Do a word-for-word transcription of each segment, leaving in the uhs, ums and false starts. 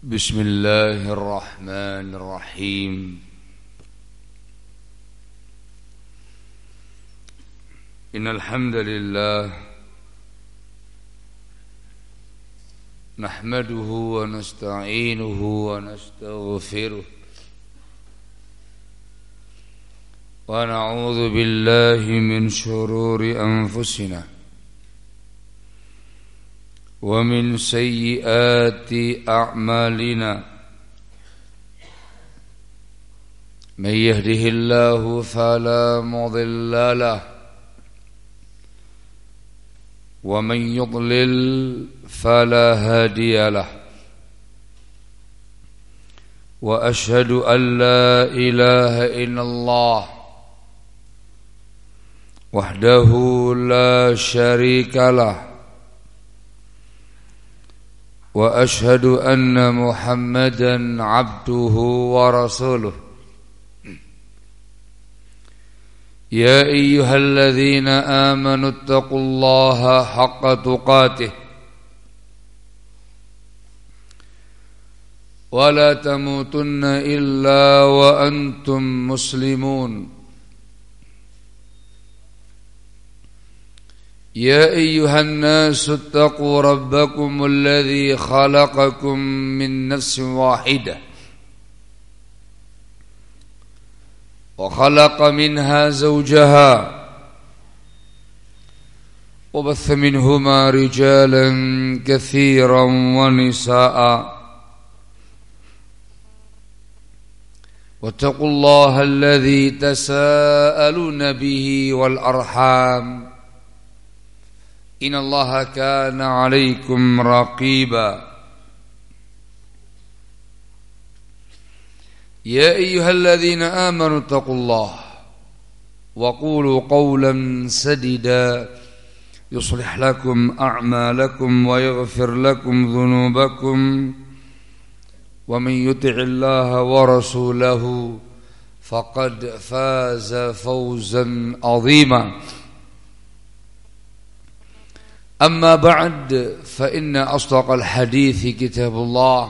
Bismillahirrahmanirrahim. Innal hamdalillah nahmaduhu wa nasta'inuhu wa nastaghfiruh wa na'udzu billahi min shururi anfusina wa min sayyiati a'malina. Man yahdihillahu fala mudilla lahu wa man yudlil fala hadiya lahu. Wa ashhadu an la ilaha illallah wahdahu la syarika lahu wa ashhadu anna Muhammadan abduhu wa rasuluh. Ya ayyuhalladzina amanu taqullaha haqqa tuqatih wa la tamutunna illa wa antum muslimun. يا أيها الناس اتقوا ربكم الذي خلقكم من نفس واحدة وخلق منها زوجها وبث منهما رجالا كثيرا ونساء واتقوا الله الذي تساءلون به والأرحام إن الله كان عليكم رقيبا. يا أيها الذين آمنوا اتقوا الله وقولوا قولا سديدا يصلح لكم أعمالكم ويغفر لكم ذنوبكم ومن يطع الله ورسوله فقد فاز فوزا عظيما. أما بعد فإن أصدق الحديث كتاب الله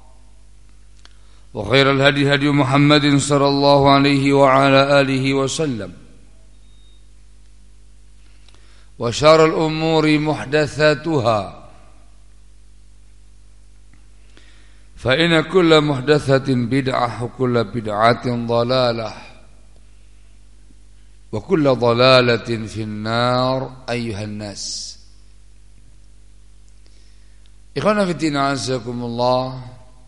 وخير الهدي هدي محمد صلى الله عليه وعلى آله وسلم وشر الأمور محدثاتها فإن كل محدثة بدعة وكل بدعة ضلالة وكل ضلالة في النار أيها الناس. Ikhwana fillah azakumullah,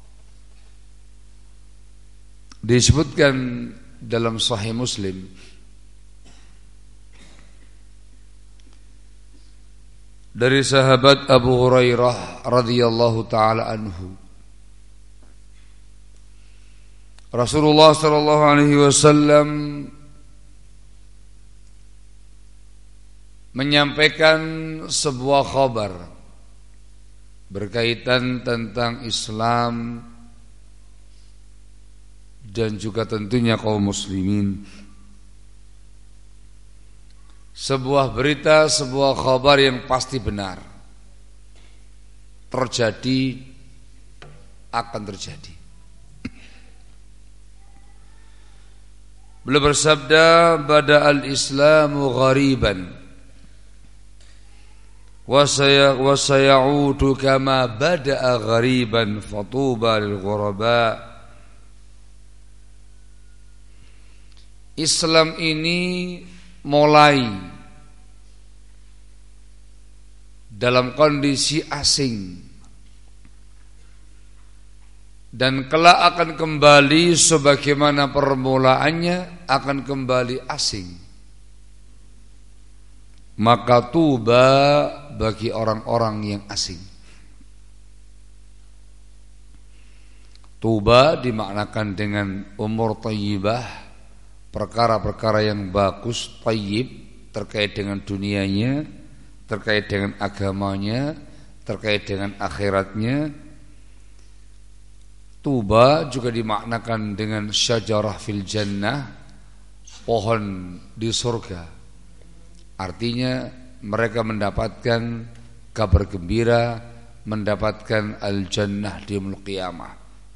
disebutkan dalam Sahih Muslim dari sahabat Abu Hurairah radhiyallahu taala anhu, Rasulullah sallallahu alaihi wasallam menyampaikan sebuah khabar berkaitan tentang Islam dan juga tentunya kaum muslimin. Sebuah berita, sebuah kabar yang pasti benar, terjadi, akan terjadi. Beliau bersabda, bada al-islamu ghariban wa sayaudu kama bada'a ghariban fatuba lil ghuraba. Islam ini mulai dalam kondisi asing dan kelak akan kembali sebagaimana permulaannya akan kembali asing. Maka tuba bagi orang-orang yang asing. Tuba dimaknakan dengan umur thayyibah, perkara-perkara yang bagus, thayyib, terkait dengan dunianya, terkait dengan agamanya, terkait dengan akhiratnya. Tuba juga dimaknakan dengan syajarah fil jannah, pohon di surga. Artinya mereka mendapatkan kabar gembira, mendapatkan al-jannah di yaumul qiyamah.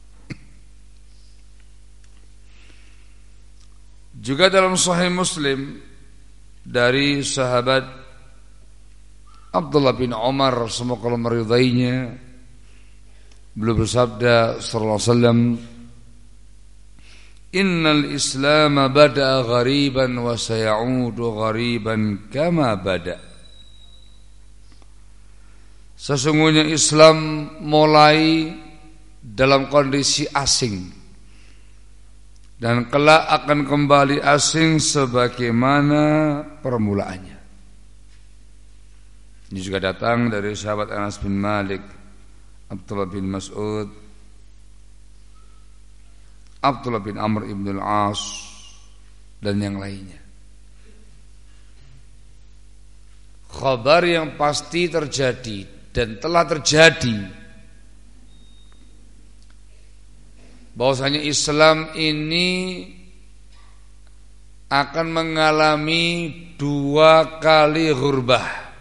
Juga dalam Sahih Muslim dari sahabat Abdullah bin Umar, semoga Allah meridainya, beliau bersabda sallallahu alaihi wasallam, innal Islam bada'a ghariban wa sayaudu ghariban kama bada'. Sesungguhnya Islam mulai dalam kondisi asing dan kelak akan kembali asing sebagaimana permulaannya. Ini juga datang dari sahabat Anas bin Malik, Abdullah bin Mas'ud, Abdullah bin Amr ibn al-As, dan yang lainnya. Khabar yang pasti terjadi dan telah terjadi bahwasanya Islam ini akan mengalami dua kali ghurbah,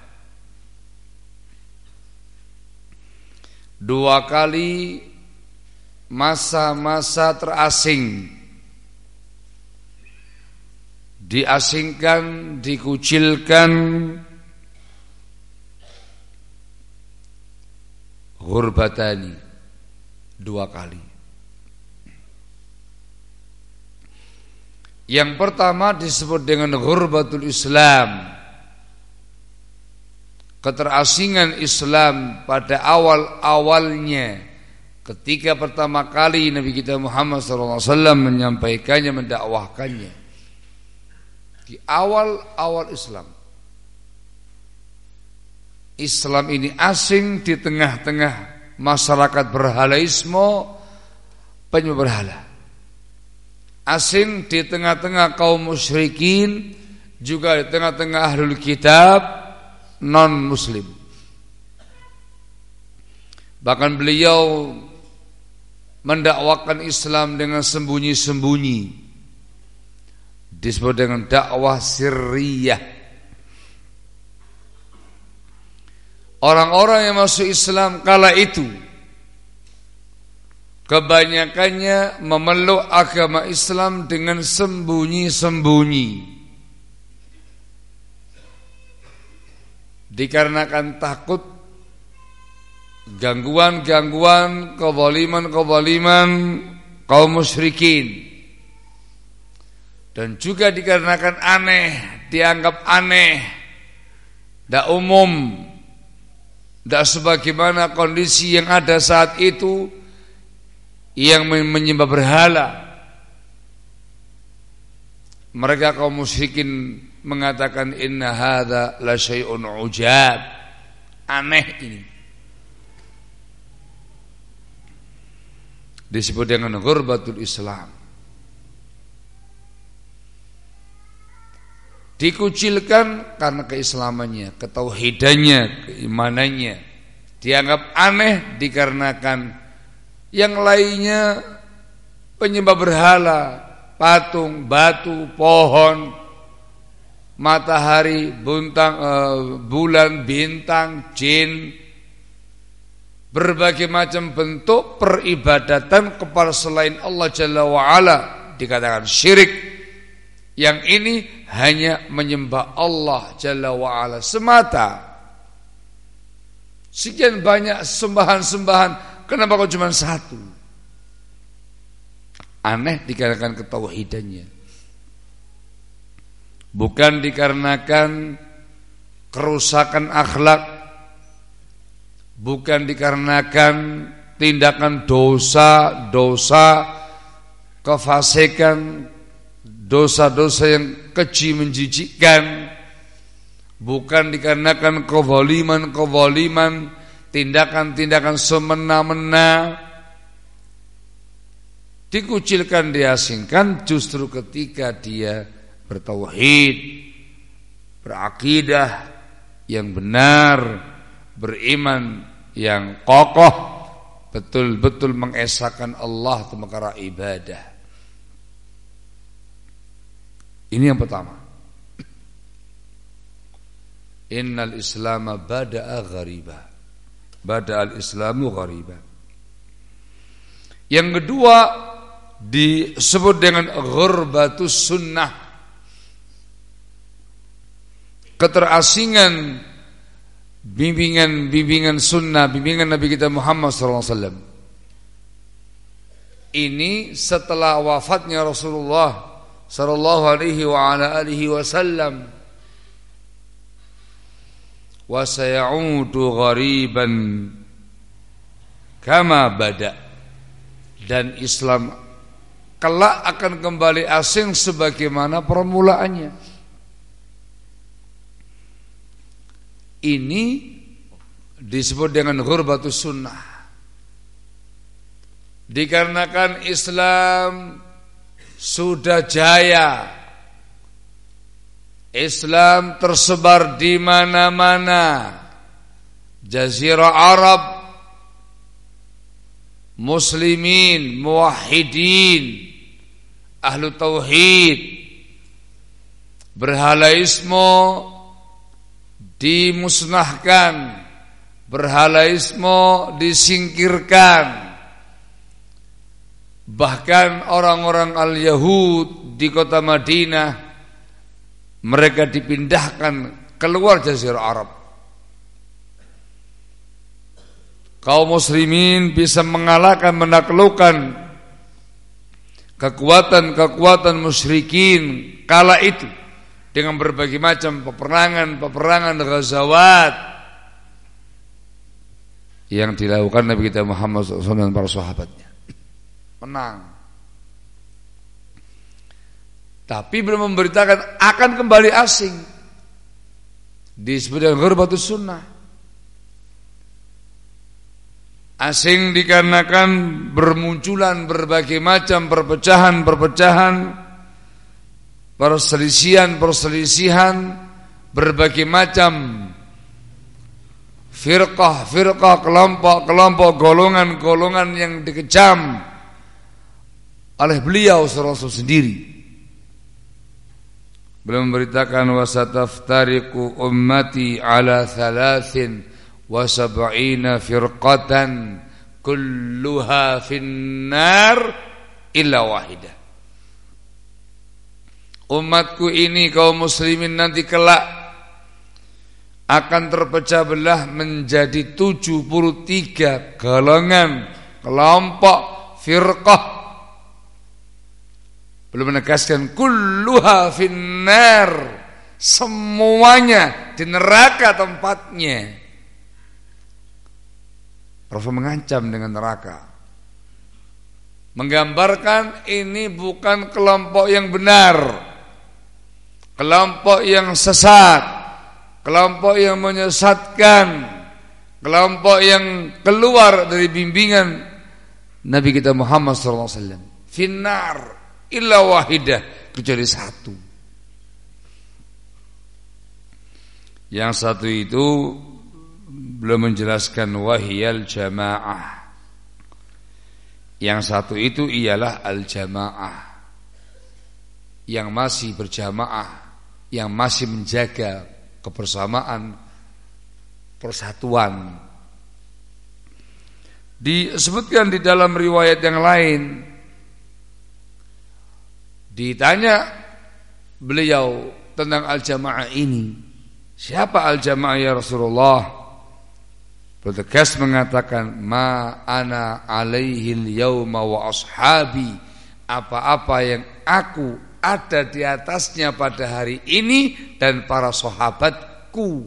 dua kali masa-masa terasing, diasingkan, dikucilkan, ghurbatani, dua kali. Yang pertama disebut dengan ghurbatul Islam, keterasingan Islam pada awal-awalnya, ketika pertama kali Nabi kita Muhammad sallallahu alaihi wasallam menyampaikannya, mendakwahkannya. Di awal-awal Islam, Islam ini asing di tengah-tengah masyarakat berhalaisme, penyembah berhala. Asing di tengah-tengah kaum musyrikin, juga di tengah-tengah ahlul kitab non muslim. Bahkan beliau mendakwakan Islam dengan sembunyi-sembunyi, disebut dengan dakwah sirriyah. Orang-orang yang masuk Islam kala itu kebanyakannya memeluk agama Islam dengan sembunyi-sembunyi, dikarenakan takut gangguan-gangguan, kezaliman-kezaliman kaum musyrikin, dan juga dikarenakan aneh, dianggap aneh, tidak umum, tidak sebagaimana kondisi yang ada saat itu, yang menyembah berhala. Mereka kaum musyrikin mengatakan inna hadza la syai'un ujab, aneh ini. Disebut dengan ghurbatul Islam. Dikucilkan karena keislamannya, ketauhidannya, keimanannya. Dianggap aneh dikarenakan yang lainnya penyembah berhala, patung, batu, pohon, matahari, buntang, uh, bulan, bintang, jin, berbagai macam bentuk peribadatan kepada selain Allah Jalla wa'ala dikatakan syirik. Yang ini hanya menyembah Allah Jalla wa'ala semata. Sekian banyak sembahan-sembahan, kenapa kok cuma satu? Aneh dikarenakan ketauhidannya, bukan dikarenakan kerusakan akhlak, bukan dikarenakan tindakan dosa-dosa, kefasikan, dosa-dosa yang keji menjijikkan, bukan dikarenakan kezaliman-kezaliman, tindakan-tindakan semena-mena. Dikucilkan, diasingkan justru ketika dia bertauhid, berakidah yang benar, beriman yang kokoh, betul-betul mengesahkan Allah untuk perkara ibadah. Ini yang pertama. Innal Islam bada'a ghariba. bada al-islamu ghariban. Yang kedua disebut dengan ghurbatus sunnah, keterasingan bimbingan-bimbingan sunnah, bimbingan Nabi kita Muhammad sallallahu alaihi wasallam. Ini setelah wafatnya Rasulullah sallallahu alaihi wa ala alihi wasallam. Wa sayaudu ghariban kama bada. Dan Islam kelak akan kembali asing sebagaimana permulaannya. Ini disebut dengan ghurbatus sunnah. Dikarenakan Islam sudah jaya, Islam tersebar di mana-mana, Jazirah Arab, muslimin, muwahhidin, ahlu tauhid, berhalaisme dimusnahkan, berhalaisme disingkirkan. Bahkan orang-orang al-Yahud di kota Madinah, mereka dipindahkan keluar Jazirah Arab. Kaum muslimin bisa mengalahkan, menaklukkan kekuatan-kekuatan musyrikin kala itu dengan berbagai macam peperangan-peperangan ghazawat yang dilakukan Nabi kita Muhammad shallallahu alaihi wasallam dan para sahabatnya. Menang. Tapi belum memberitakan akan kembali asing. Disebut dengan ghurbatus sunnah. Asing dikarenakan bermunculan berbagai macam perpecahan-perpecahan, perselisihan-perselisihan, berbagai macam firqah-firqah, kelompok-kelompok, golongan-golongan yang dikecam oleh beliau sallallahu sendiri. Beliau memberitakan wasataftariqu ummati ala thalathin wa sab'ina firqatan kulluha finnar illa wahidah. Umatku ini kaum muslimin nanti kelak akan terpecah belah menjadi tujuh puluh tiga golongan, kelompok, firqah. Belum menegaskan kulluha finnar, semuanya di neraka tempatnya. Rasul mengancam dengan neraka, menggambarkan ini bukan kelompok yang benar, kelompok yang sesat, kelompok yang menyesatkan, kelompok yang keluar dari bimbingan Nabi kita Muhammad sallallahu alaihi wasallam. Finnar illa wahidah, kecuali satu. Yang satu itu belum menjelaskan wahiyal jamaah. Yang satu itu ialah al-jamaah, yang masih berjamaah, yang masih menjaga kebersamaan, persatuan. Disebutkan di dalam riwayat yang lain, ditanya beliau tentang al-jamaah ini, siapa al-jamaah ya Rasulullah? Bertegas mengatakan, ma ana alaihil yauma wa ashabi, apa-apa yang aku ada di atasnya pada hari ini dan para sahabatku.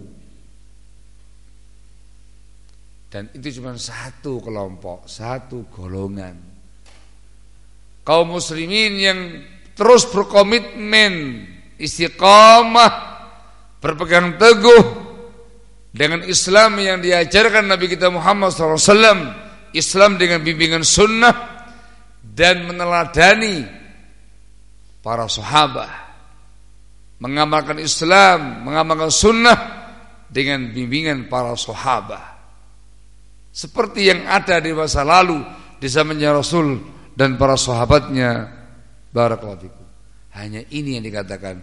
Dan itu cuma satu kelompok, satu golongan kaum muslimin yang terus berkomitmen, istiqamah, berpegang teguh dengan Islam yang diajarkan Nabi kita Muhammad shallallahu alaihi wasallam, Islam dengan bimbingan sunnah, dan meneladani para sahabat, mengamalkan Islam, mengamalkan sunnah dengan bimbingan para sahabat, seperti yang ada di masa lalu di zamannya Rasul dan para sahabatnya. Barakallahu fikum. Hanya ini yang dikatakan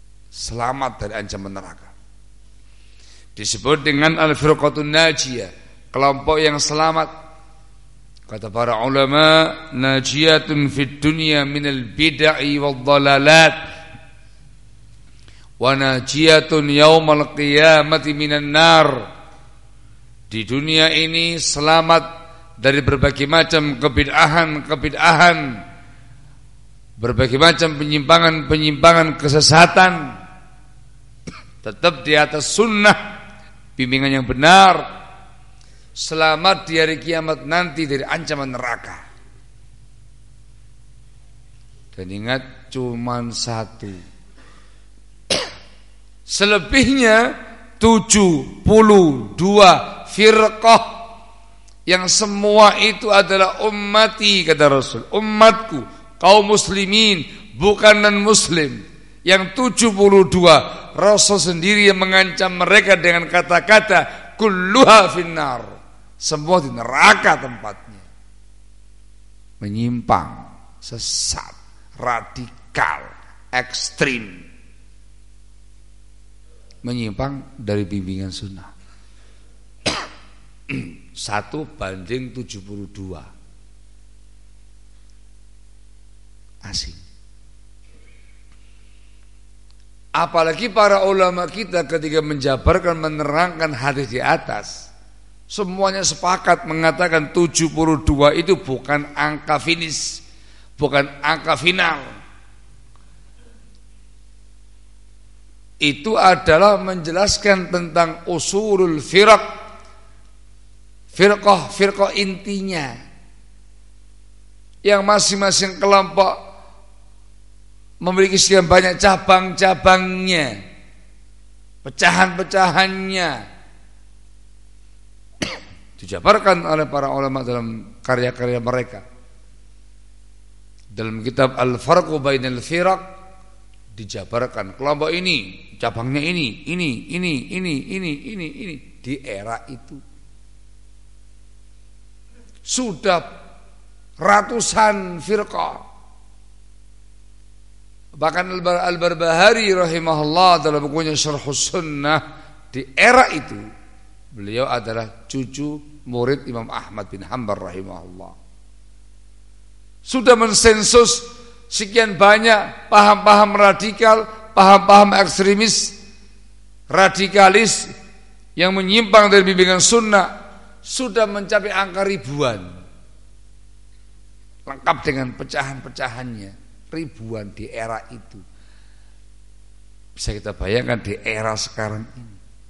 selamat dari ancaman neraka. Disebut dengan al-firqatun najiyah, kelompok yang selamat. Kata para ulama, najiyatun fid dunya minal bid'i wad dhalalat wa najiyatun yaumal qiyamati minan nar. Di dunia ini selamat dari berbagai macam kebid'ahan-kebid'ahan, berbagai macam penyimpangan-penyimpangan kesesatan, tetap di atas sunnah, bimbingan yang benar, selamat di hari kiamat nanti dari ancaman neraka. Dan ingat, cuman satu. Selebihnya tujuh puluh dua firqah yang semua itu adalah ummati, kata Rasul, umatku, kaum muslimin, bukan non muslim. Yang tujuh puluh dua Rasul sendiri yang mengancam mereka dengan kata-kata kulluha finnar, semua di neraka tempatnya. Menyimpang, sesat, radikal, ekstrim, menyimpang dari bimbingan sunnah. Satu banding tujuh puluh dua. Asing. Apalagi para ulama kita ketika menjabarkan, menerangkan hadis di atas, semuanya sepakat mengatakan tujuh puluh dua itu bukan angka finish, bukan angka final. Itu adalah menjelaskan tentang usulul firaq, firqah, firqah intinya, yang masing-masing kelompok memiliki sekian banyak cabang-cabangnya, pecahan-pecahannya, dijabarkan oleh para ulama dalam karya-karya mereka. Dalam kitab Al-Farqu Bainal Firaq dijabarkan kelompok ini, cabangnya ini, ini, ini, ini, ini, ini, ini di era itu. Sudah ratusan firqah. Bahkan Al-Barbahari rahimahullah dalam bukunya Syarhus Sunnah, di era itu beliau adalah cucu murid Imam Ahmad bin Hanbal rahimahullah. Sudah mensensus sekian banyak paham-paham radikal, paham-paham ekstremis, radikalis yang menyimpang dari bimbingan sunnah, sudah mencapai angka ribuan, lengkap dengan pecahan-pecahannya, ribuan di era itu. Bisa kita bayangkan di era sekarang ini.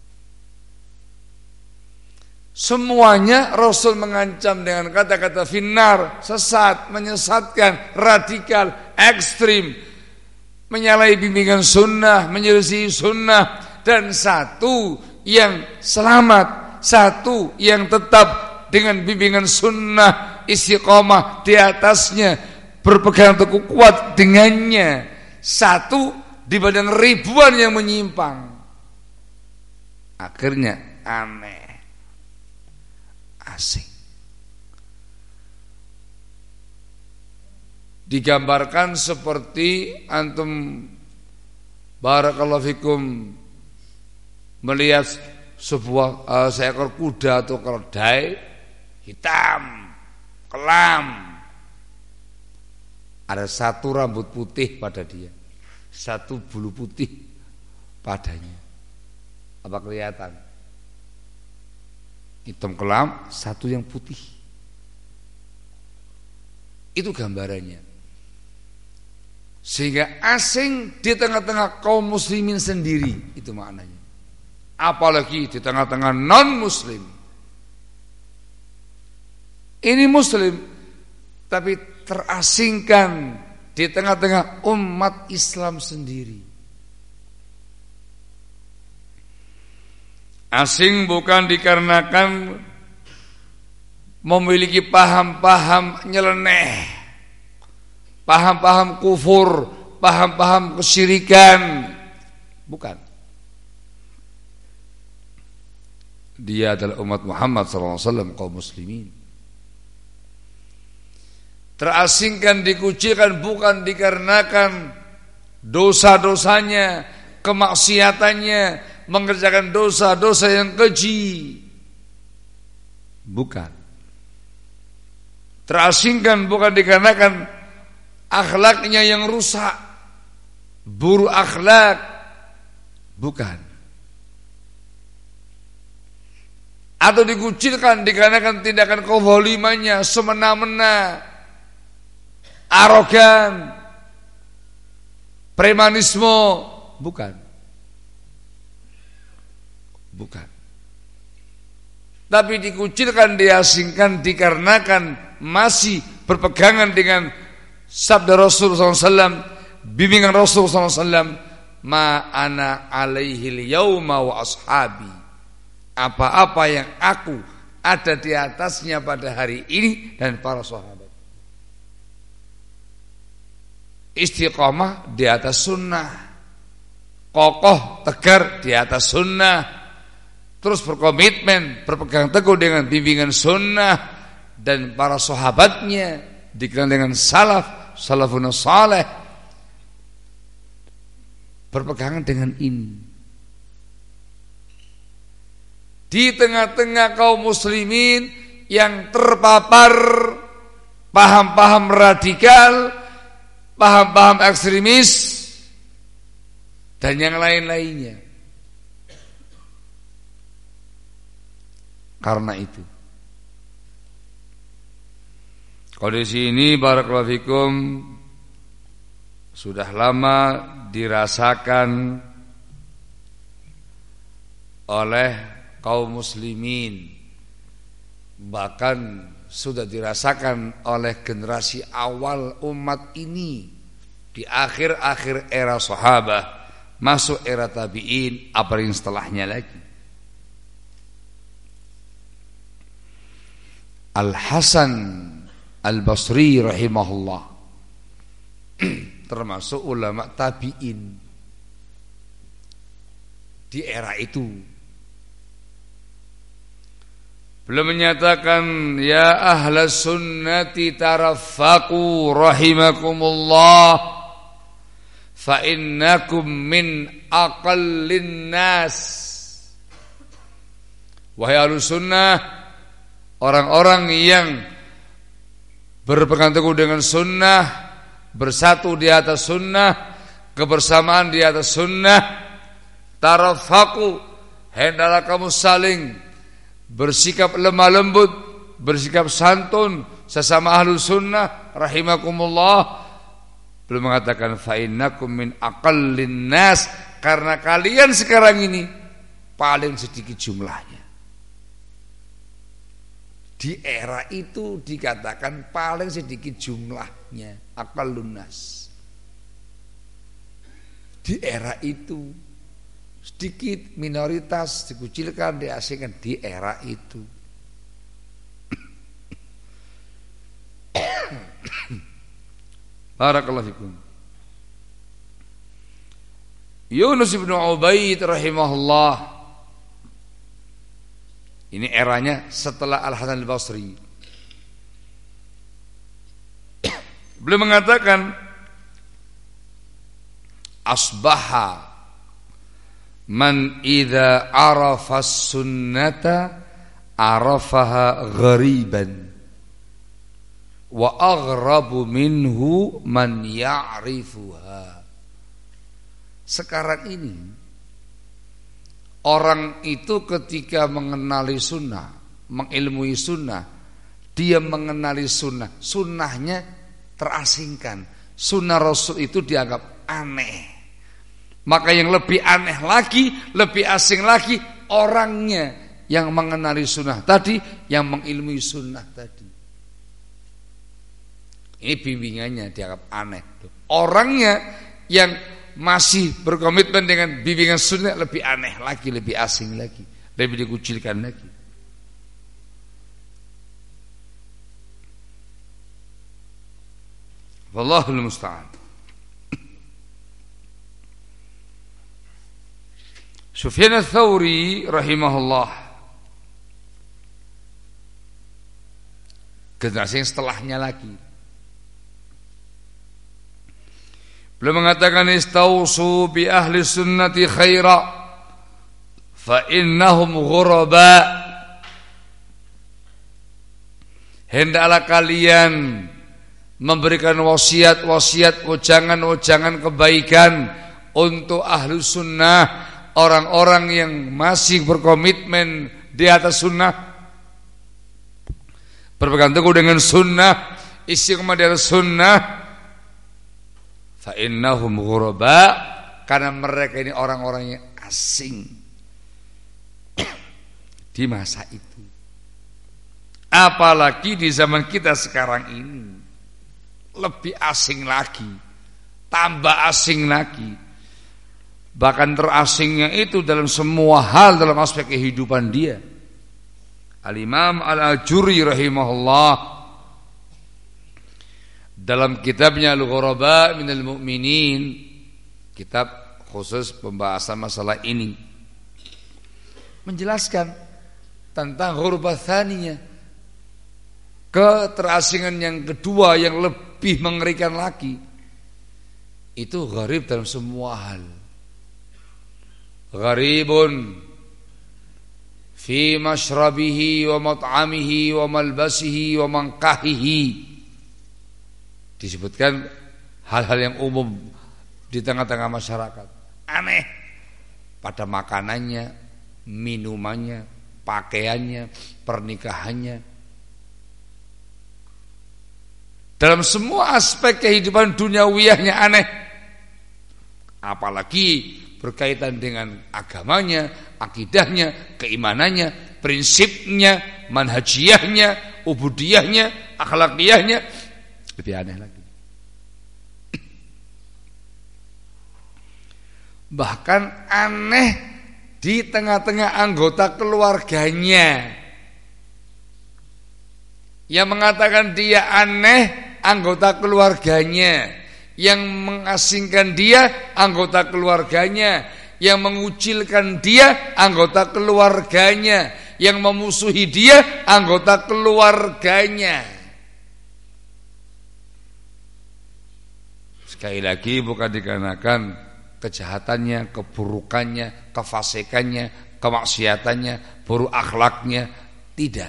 Semuanya Rasul mengancam dengan kata-kata finnar, sesat, menyesatkan, radikal, ekstrim, menyalahi bimbingan sunnah, menyelisih sunnah. Dan satu yang selamat, satu yang tetap dengan bimbingan sunnah, istiqomah di atasnya, berpegang teguh kuat dengannya. Satu di badan ribuan yang menyimpang. Akhirnya aneh, asing. Digambarkan seperti antum barakallahu fikum melihat sebuah uh, seekor kuda atau keledai hitam, kelam. Ada satu rambut putih pada dia, satu bulu putih padanya. Apa kelihatan? Hitam kelam, satu yang putih. Itu gambarannya. Sehingga asing di tengah-tengah kaum muslimin sendiri, itu maknanya. Apalagi di tengah-tengah non muslim. Ini muslim tapi terasingkan di tengah-tengah umat Islam sendiri. Asing bukan dikarenakan memiliki paham-paham nyeleneh, paham-paham kufur, paham-paham kesyirikan. Bukan. Dia adalah umat Muhammad sallallahu alaihi wasallam, kaum muslimin. Terasingkan, dikucilkan bukan dikarenakan dosa-dosanya, kemaksiatannya, mengerjakan dosa-dosa yang keji. Bukan. Terasingkan bukan dikarenakan akhlaknya yang rusak, buruk akhlak, bukan. Atau dikucilkan dikarenakan tindakan kezalimannya, semena-mena, arogan, premanisme, bukan. Bukan. Tapi dikucilkan, diasingkan dikarenakan masih berpegangan dengan sabda Rasulullah sallallahu alaihi wasallam, bimbingan Rasulullah sallallahu alaihi wasallam, ma ana alaihil yauma wa ashabi. Apa-apa yang aku ada di atasnya pada hari ini dan para sahabat. Istiqamah di atas sunnah, kokoh tegar di atas sunnah, terus berkomitmen berpegang teguh dengan bimbingan sunnah dan para sahabatnya, dikenal dengan salaf, salafun saleh, berpegangan dengan ini. Di tengah-tengah kaum muslimin yang terpapar paham-paham radikal, paham-paham ekstremis dan yang lain-lainnya. Karena itu kondisi ini barakallahu fikum sudah lama dirasakan oleh kaum muslimin, bahkan sudah dirasakan oleh generasi awal umat ini di akhir-akhir era sahabat, masuk era tabi'in, apalagi setelahnya lagi. Al-Hasan Al-Basri rahimahullah termasuk ulama tabi'in di era itu. Beliau menyatakan, ya ahlas sunnati taraffaqu rahimakumullah fa innakum min aqallin nas. Wahai ahlus sunnah, orang-orang yang berpegang teguh dengan sunnah, bersatu di atas sunnah, kebersamaan di atas sunnah, taraffaqu, hendaklah kamu saling bersikap lemah lembut, bersikap santun sesama ahlu sunnah rahimakumullah. Belum mengatakan fa innakum min aqallin nas, karena kalian sekarang ini paling sedikit jumlahnya. Di era itu dikatakan paling sedikit jumlahnya, aqallun nas. Di era itu sedikit, minoritas, dikucilkan, diasingkan di era itu. Barakallahu fikum. Yunus bin Ubaid rahimahullah, ini eranya setelah Al-Hasan Al-Basri. Beliau mengatakan, asbaha man idza arafa sunnata arafaha ghariban wa aghrabu minhu man ya'rifuha. Sekarang ini orang itu ketika mengenali sunnah, mengilmui sunnah, dia mengenali sunnah, sunnahnya terasingkan, sunnah Rasul itu dianggap aneh. Maka yang lebih aneh lagi, lebih asing lagi orangnya yang mengenali sunnah tadi, yang mengilmui sunnah tadi. Ini bimbingannya dianggap aneh. Orangnya yang masih berkomitmen dengan bimbingan sunnah lebih aneh lagi, lebih asing lagi, lebih dikucilkan lagi. Wallahul musta'an. Sufyan ats-Tsauri rahimahullah, generasi yang setelahnya lagi, beliau mengatakan, istausu bi ahli sunnati khaira fa innahum ghuraba. hendaklah kalian memberikan wasiat-wasiat, ujangan-ujangan kebaikan untuk ahlu sunnah, orang-orang yang masih berkomitmen di atas sunnah, berpegang teguh dengan sunnah, istiqomah di atas sunnah. Fa innahum ghuraba, karena mereka ini orang-orang yang asing di masa itu. Apalagi di zaman kita sekarang ini, lebih asing lagi, tambah asing lagi. Bahkan terasingnya itu dalam semua hal dalam aspek kehidupan dia. Al-Imam Al-Ajuri rahimahullah dalam kitabnya Al-Ghuraba Minal Mu'minin, kitab khusus pembahasan masalah ini, menjelaskan tentang ghurba tsaniyah, keterasingan yang kedua yang lebih mengerikan lagi. Itu gharib dalam semua hal. Gharibun fi mashrabihi wa mat'amihi wa malbasihi wa mankahihi. Disebutkan hal-hal yang umum di tengah-tengah masyarakat. Aneh pada makanannya, minumannya, pakaiannya, pernikahannya. Dalam semua aspek kehidupan duniawiyahnya aneh. Apalagi berkaitan dengan agamanya, akidahnya, keimanannya, prinsipnya, manhajiyahnya, ubudiyahnya, akhlakiyahnya, lebih aneh lagi. Bahkan aneh di tengah-tengah anggota keluarganya. Yang mengatakan dia aneh, anggota keluarganya. Yang mengasingkan dia, anggota keluarganya. Yang mengucilkan dia, anggota keluarganya. Yang memusuhi dia, anggota keluarganya. Sekali lagi, bukan dikarenakan kejahatannya, keburukannya, kefasikannya, kemaksiatannya, buruk akhlaknya. Tidak.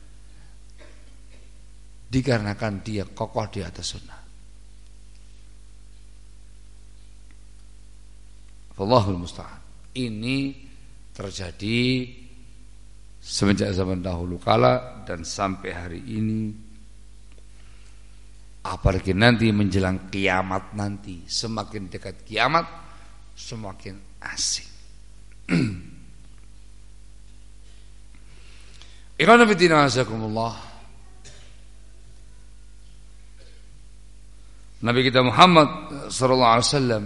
Dikarenakan dia kokoh di atas sunnah. Allahul musta'an. Ini terjadi semenjak zaman dahulu kala dan sampai hari ini. Apalagi nanti menjelang kiamat nanti, semakin dekat kiamat semakin asing. Ikhwan fillah azakumullah. Nabi kita Muhammad sallallahu alaihi wasallam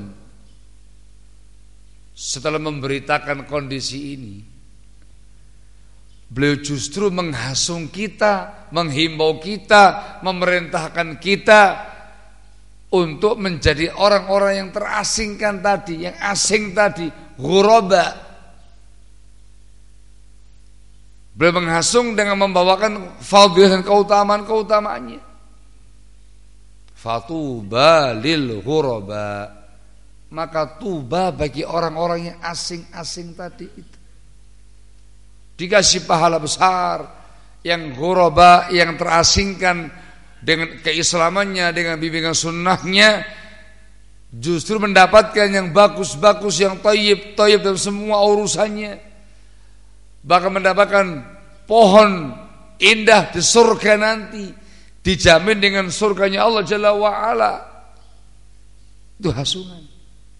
setelah memberitakan kondisi ini, beliau justru menghasung kita, menghimbau kita, memerintahkan kita untuk menjadi orang-orang yang terasingkan tadi, yang asing tadi, ghuraba. Beliau menghasung dengan membawakan fadilah dan keutamaan-keutamaannya. Fatuba lil ghuraba. Maka tuba bagi orang-orang yang asing-asing tadi itu. Dikasih pahala besar. Yang ghuraba, yang terasingkan dengan keislamannya, dengan bimbingan sunnahnya, justru mendapatkan yang bagus-bagus, yang thayyib-thayyib dalam semua urusannya. Bahkan mendapatkan pohon indah di surga nanti, dijamin dengan surganya Allah Jalla wa'ala. Itu hasungan.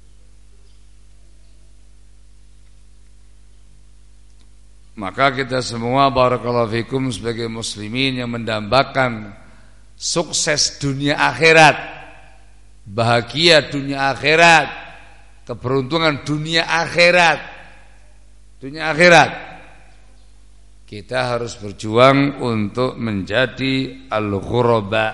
Maka kita semua barakallahu fikum sebagai muslimin yang mendambakan sukses dunia akhirat, bahagia dunia akhirat, keberuntungan dunia akhirat, dunia akhirat, kita harus berjuang untuk menjadi al-ghuraba,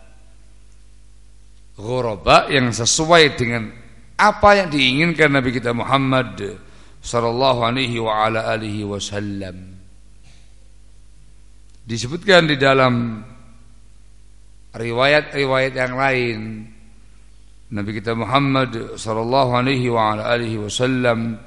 ghuraba yang sesuai dengan apa yang diinginkan Nabi kita Muhammad sallallahu alaihi wa ala alihi wasallam. Disebutkan di dalam riwayat-riwayat yang lain, Nabi kita Muhammad sallallahu alaihi wa ala alihi wasallam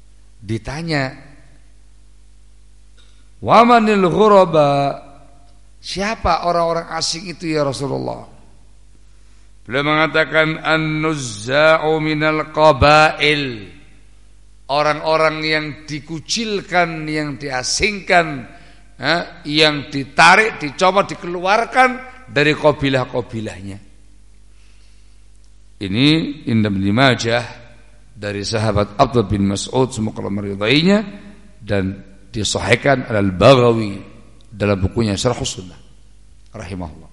ditanya, "Wa manil ghuraba?" Siapa orang-orang asing itu ya Rasulullah? Beliau mengatakan an-nuzza'u minal qabail, orang-orang yang dikucilkan, yang diasingkan, yang ditarik, dicopot, dikeluarkan dari kabilah-kabilahnya. Ini Ibnu Majah dari sahabat Abdullah bin Mas'ud, semoga Allah meridainya, dan disahihkan Al-Baghawi dalam bukunya Syarh Sunnah rahimahullah.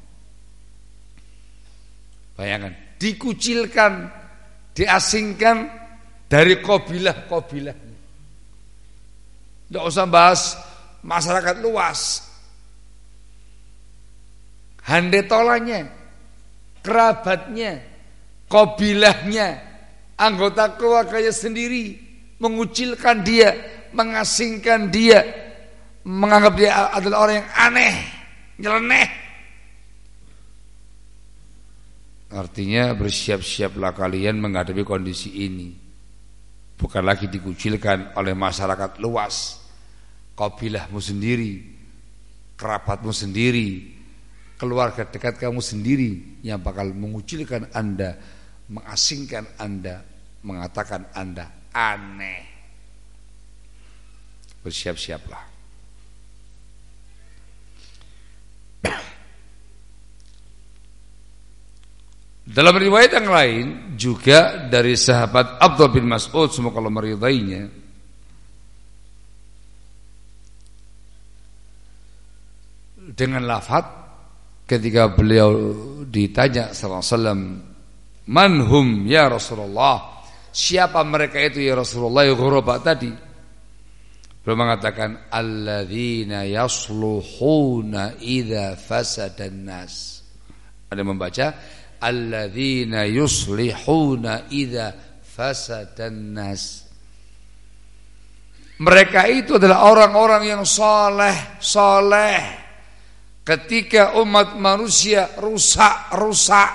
Bayangkan, dikucilkan, diasingkan dari kabilah-kabilahnya. Tidak usah bahas masyarakat luas, handetolannya, kerabatnya, kabilahnya, anggota keluarganya sendiri mengucilkan dia, mengasingkan dia, menganggap dia adalah orang yang aneh, nyeleneh. Artinya bersiap-siaplah kalian menghadapi kondisi ini. Bukan lagi dikucilkan oleh masyarakat luas, kabilahmu sendiri, kerabatmu sendiri, keluarga dekat kamu sendiri yang bakal mengucilkan Anda, mengasingkan Anda, mengatakan Anda aneh. Bersiap-siaplah. Dalam riwayat yang lain juga dari sahabat Abdullah bin Mas'ud, semoga Allah meridainya, dengan lafaz ketika beliau ditanya sallallahu alaihi wasallam, "Man hum ya Rasulullah?" Siapa mereka itu ya Rasulullah, ya ghuraba tadi? Beliau mengatakan alladzina yasluhuna idza fasadan nas. Ada membaca alladzina yuslihuna idza fasadan nas. Mereka itu adalah orang-orang yang saleh, saleh ketika umat manusia rusak-rusak.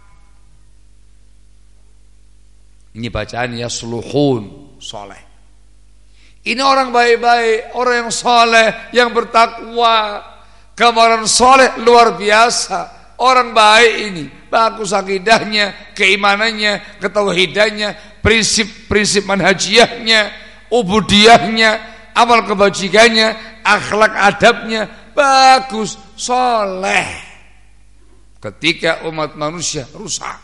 Ini bacaan yasluhun, saleh. Ini orang baik-baik, orang yang saleh, yang bertakwa. Gambaran saleh luar biasa. Orang baik ini bagus akidahnya, keimanannya, ketauhidannya, prinsip-prinsip manhajiyahnya, ubudiyahnya, amal kebajikannya, akhlak adabnya bagus, soleh. Ketika umat manusia rusak,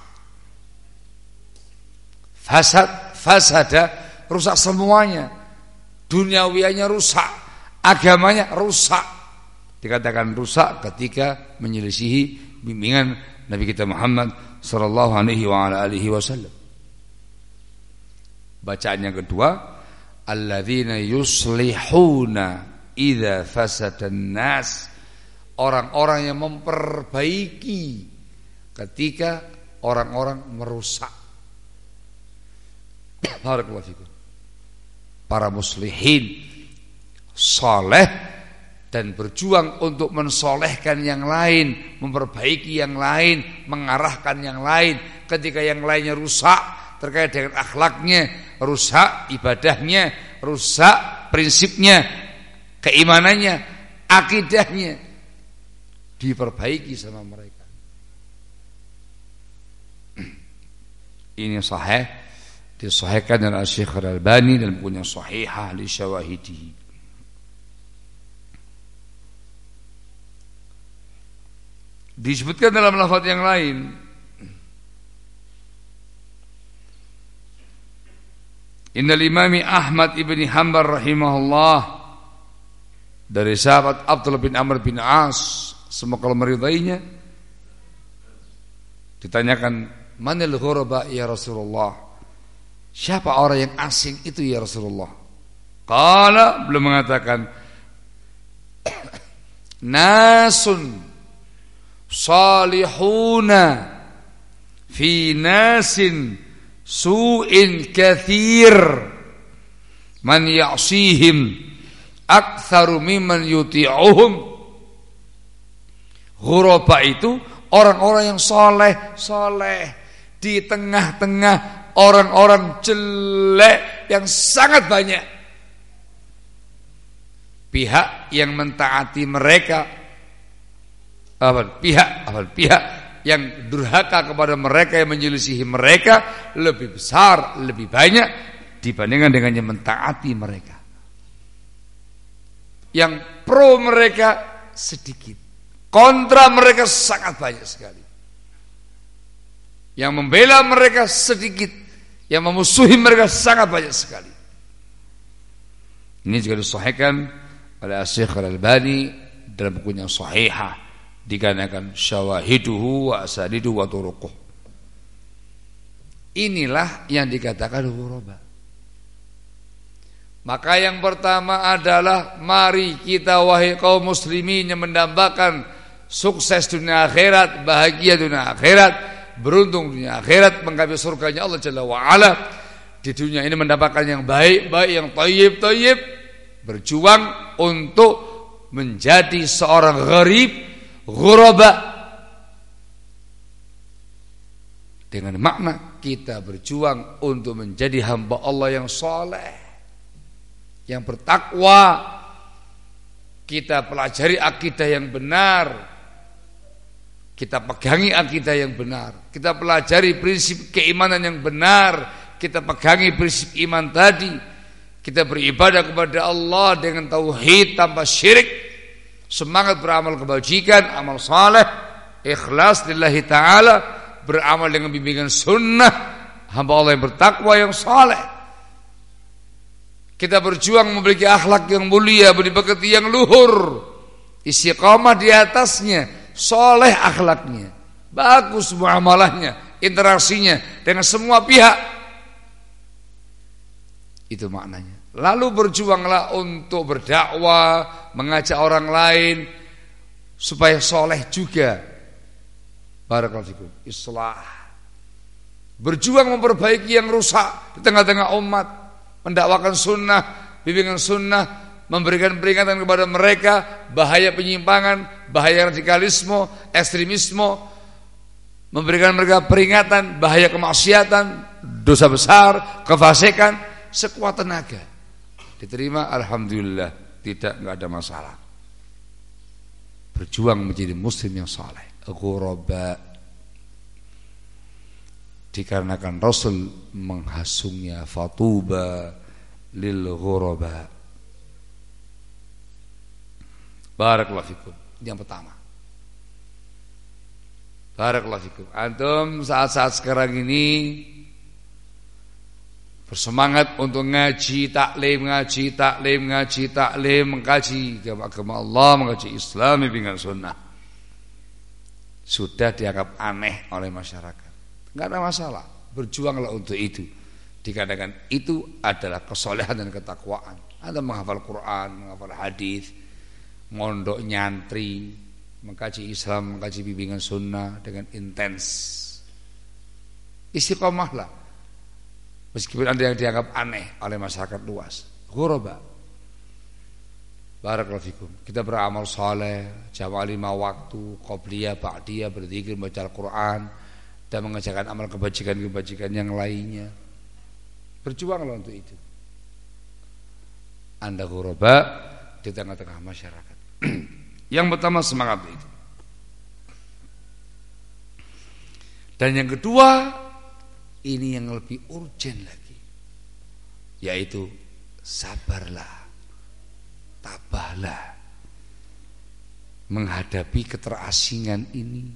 fasad, fasada, rusak semuanya, duniawianya rusak, agamanya rusak. Dikatakan rusak ketika menyelisihi bimbingan Nabi kita Muhammad sallallahu alaihi wa ala alihi wasallam. Bacaan yang kedua, alladzina yuslihuna idza fasadan nas, orang-orang yang memperbaiki ketika orang-orang merusak. Barakallahu fikum. Para muslihin saleh dan berjuang untuk mensolehkan yang lain, memperbaiki yang lain, mengarahkan yang lain. Ketika yang lainnya rusak terkait dengan akhlaknya, rusak ibadahnya, rusak prinsipnya, keimanannya, akidahnya, diperbaiki sama mereka. Ini sahih, disahihkan oleh Syekh Al-Albani dalam bukunya Shahihah li Syawahidihi. Disebutkan dalam lafaz yang lain, Innal Imami Ahmad ibni Hanbal rahimahullah, dari sahabat Abdullah bin Amr bin As, semoga Allah meridainya, ditanyakan, manil ghuraba ya Rasulullah, siapa orang yang asing itu ya Rasulullah? Qala, belum mengatakan, nasun salihuna fi nasin su'in kathir man ya'sihim aktsaru mimman yuti'uhum. Ghuraba itu orang-orang yang soleh, soleh di tengah-tengah orang-orang jelek yang sangat banyak. Pihak yang mentaati mereka apa pihak apa pihak yang durhaka kepada mereka, yang menyelisihi mereka lebih besar, lebih banyak dibandingkan dengan yang mentaati mereka. Yang pro mereka sedikit, kontra mereka sangat banyak sekali. Yang membela mereka sedikit, yang memusuhi mereka sangat banyak sekali. Ini juga disahihkan oleh Syekh Al-Albani dalam bukunya Shahihah, dikarenakan syawahiduhu wa asadiduhu wa turuquh. Inilah yang dikatakan ghuraba. Maka yang pertama adalah mari kita wahai kaum muslimin yang mendambakan sukses dunia akhirat, bahagia dunia akhirat, beruntung dunia akhirat, menggapai surganya Allah Jalla wa Ala. Di dunia ini mendapatkan yang baik, baik yang thayyib, thayyib, berjuang untuk menjadi seorang gharib, ghuraba, dengan makna kita berjuang untuk menjadi hamba Allah yang saleh, yang bertakwa. Kita pelajari akidah yang benar, kita pegangi akidah yang benar, kita pelajari prinsip keimanan yang benar, kita pegangi prinsip iman tadi. Kita beribadah kepada Allah dengan tauhid tanpa syirik, semangat beramal kebajikan, amal saleh, ikhlas lillahi ta'ala, beramal dengan bimbingan sunnah, hamba Allah yang bertakwa, yang saleh. Kita berjuang memiliki akhlak yang mulia, berbakti yang luhur, istiqamah di atasnya, saleh akhlaknya, bagus muamalahnya, interaksinya dengan semua pihak. Itu maknanya. Lalu berjuanglah untuk berdakwah, mengajak orang lain supaya soleh juga. Barakallahu fikum. Islah. Berjuang memperbaiki yang rusak di tengah-tengah umat, mendakwakan sunnah, bimbingan sunnah, memberikan peringatan kepada mereka bahaya penyimpangan, bahaya radikalisme, ekstremisme, memberikan mereka peringatan bahaya kemaksiatan, dosa besar, kefasikan, sekuat tenaga. Diterima, alhamdulillah, tidak, enggak ada masalah. Berjuang menjadi muslim yang saleh, ghuraba, dikarenakan Rasul menghasungnya, fatuba lil ghuraba. Barakallahu fikum. Yang pertama, barakallahu fikum. Antum saat-saat sekarang ini bersemangat untuk ngaji taklim, ngaji taklim, ngaji taklim, mengkaji agama Allah, mengkaji Islam, bimbingan sunnah. Sudah dianggap aneh oleh masyarakat. Enggak ada masalah, berjuanglah untuk itu. Dikatakan itu adalah kesolehan dan ketakwaan. Anda menghafal Quran, menghafal hadis, mondok nyantri, mengkaji Islam, mengkaji bimbingan sunnah dengan intens. Istiqomahlah. Meskipun ada yang dianggap aneh oleh masyarakat luas, ghuraba. Barakallahu fikum. Kita beramal saleh, jamaah lima waktu, qobliyah, ba'diyah, berzikir, baca Al-Quran, dan mengerjakan amal kebajikan-kebajikan yang lainnya. Berjuanglah untuk itu. Anda ghuraba di tengah-tengah masyarakat. Yang pertama, semangat itu. Dan yang kedua, ini yang lebih urgen lagi, yaitu sabarlah, tabahlah menghadapi keterasingan ini.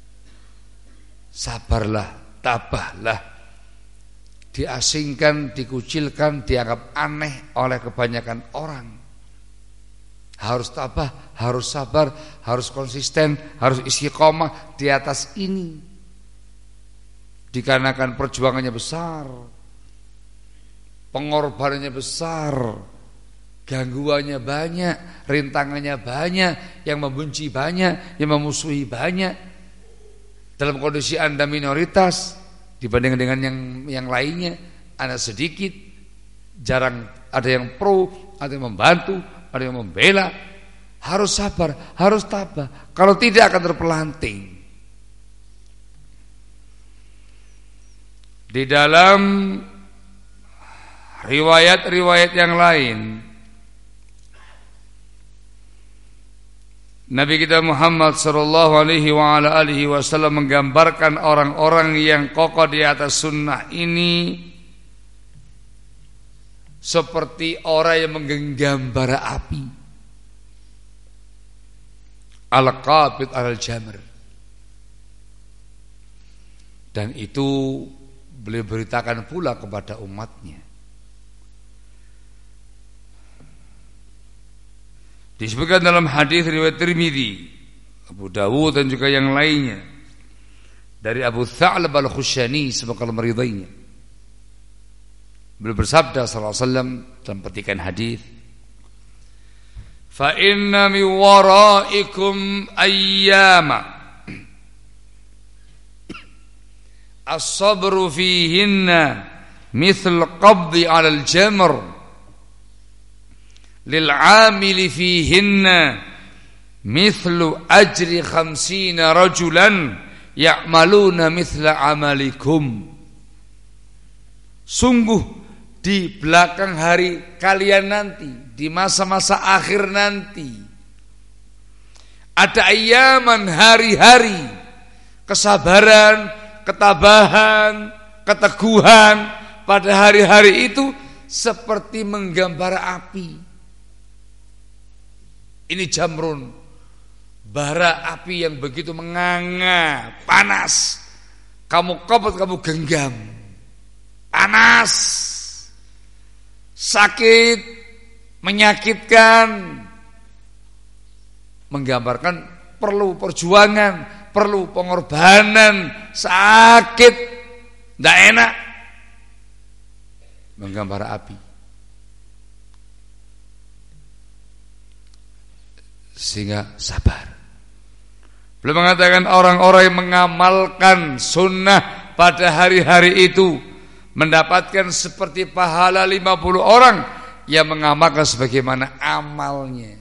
Sabarlah, tabahlah. Diasingkan, dikucilkan, dianggap aneh oleh kebanyakan orang. Harus tabah, harus sabar, harus konsisten, harus istiqomah di atas ini. Dikarenakan perjuangannya besar, pengorbanannya besar, gangguannya banyak, rintangannya banyak, yang membenci banyak, yang memusuhi banyak. Dalam kondisi Anda minoritas dibandingkan dengan yang yang lainnya, Anda sedikit, jarang ada yang pro, ada yang membantu, ada yang membela. Harus sabar, harus tabah. Kalau tidak akan terpelanting. Di dalam riwayat-riwayat yang lain Nabi kita Muhammad sallallahu alaihi wa ala alihi wasallam menggambarkan orang-orang yang kokoh di atas sunnah ini seperti orang yang menggenggam bara api, al-qabid al-jamr. Dan itu beliau beritakan pula kepada umatnya. Disebutkan dalam hadis riwayat Tirmidzi, Abu Dawud dan juga yang lainnya dari Abu Tha'lab al-Khushani semoga Allah meridainya. Beliau bersabda sallallahu alaihi wasallam dalam petikan hadis, "Fa inna mi waraikum ayyama as-sabru fihinna mithl qabdi 'ala al-jamr lil'amili fihinna mithlu ajri khamsina rajulan ya'maluna mithla amalikum." Sungguh di belakang hari kalian nanti, di masa-masa akhir nanti, ada ayaman, hari-hari kesabaran, ketabahan, keteguhan pada hari-hari itu seperti menggambar api. Ini jamrun, bara api yang begitu menganga, panas. Kamu kopot, kamu genggam, panas, sakit, menyakitkan, menggambarkan perlu perjuangan, perlu pengorbanan, sakit, tidak enak, menggambar api. Sehingga sabar. Belum mengatakan orang-orang yang mengamalkan sunnah pada hari-hari itu mendapatkan seperti pahala lima puluh orang yang mengamalkan sebagaimana amalnya.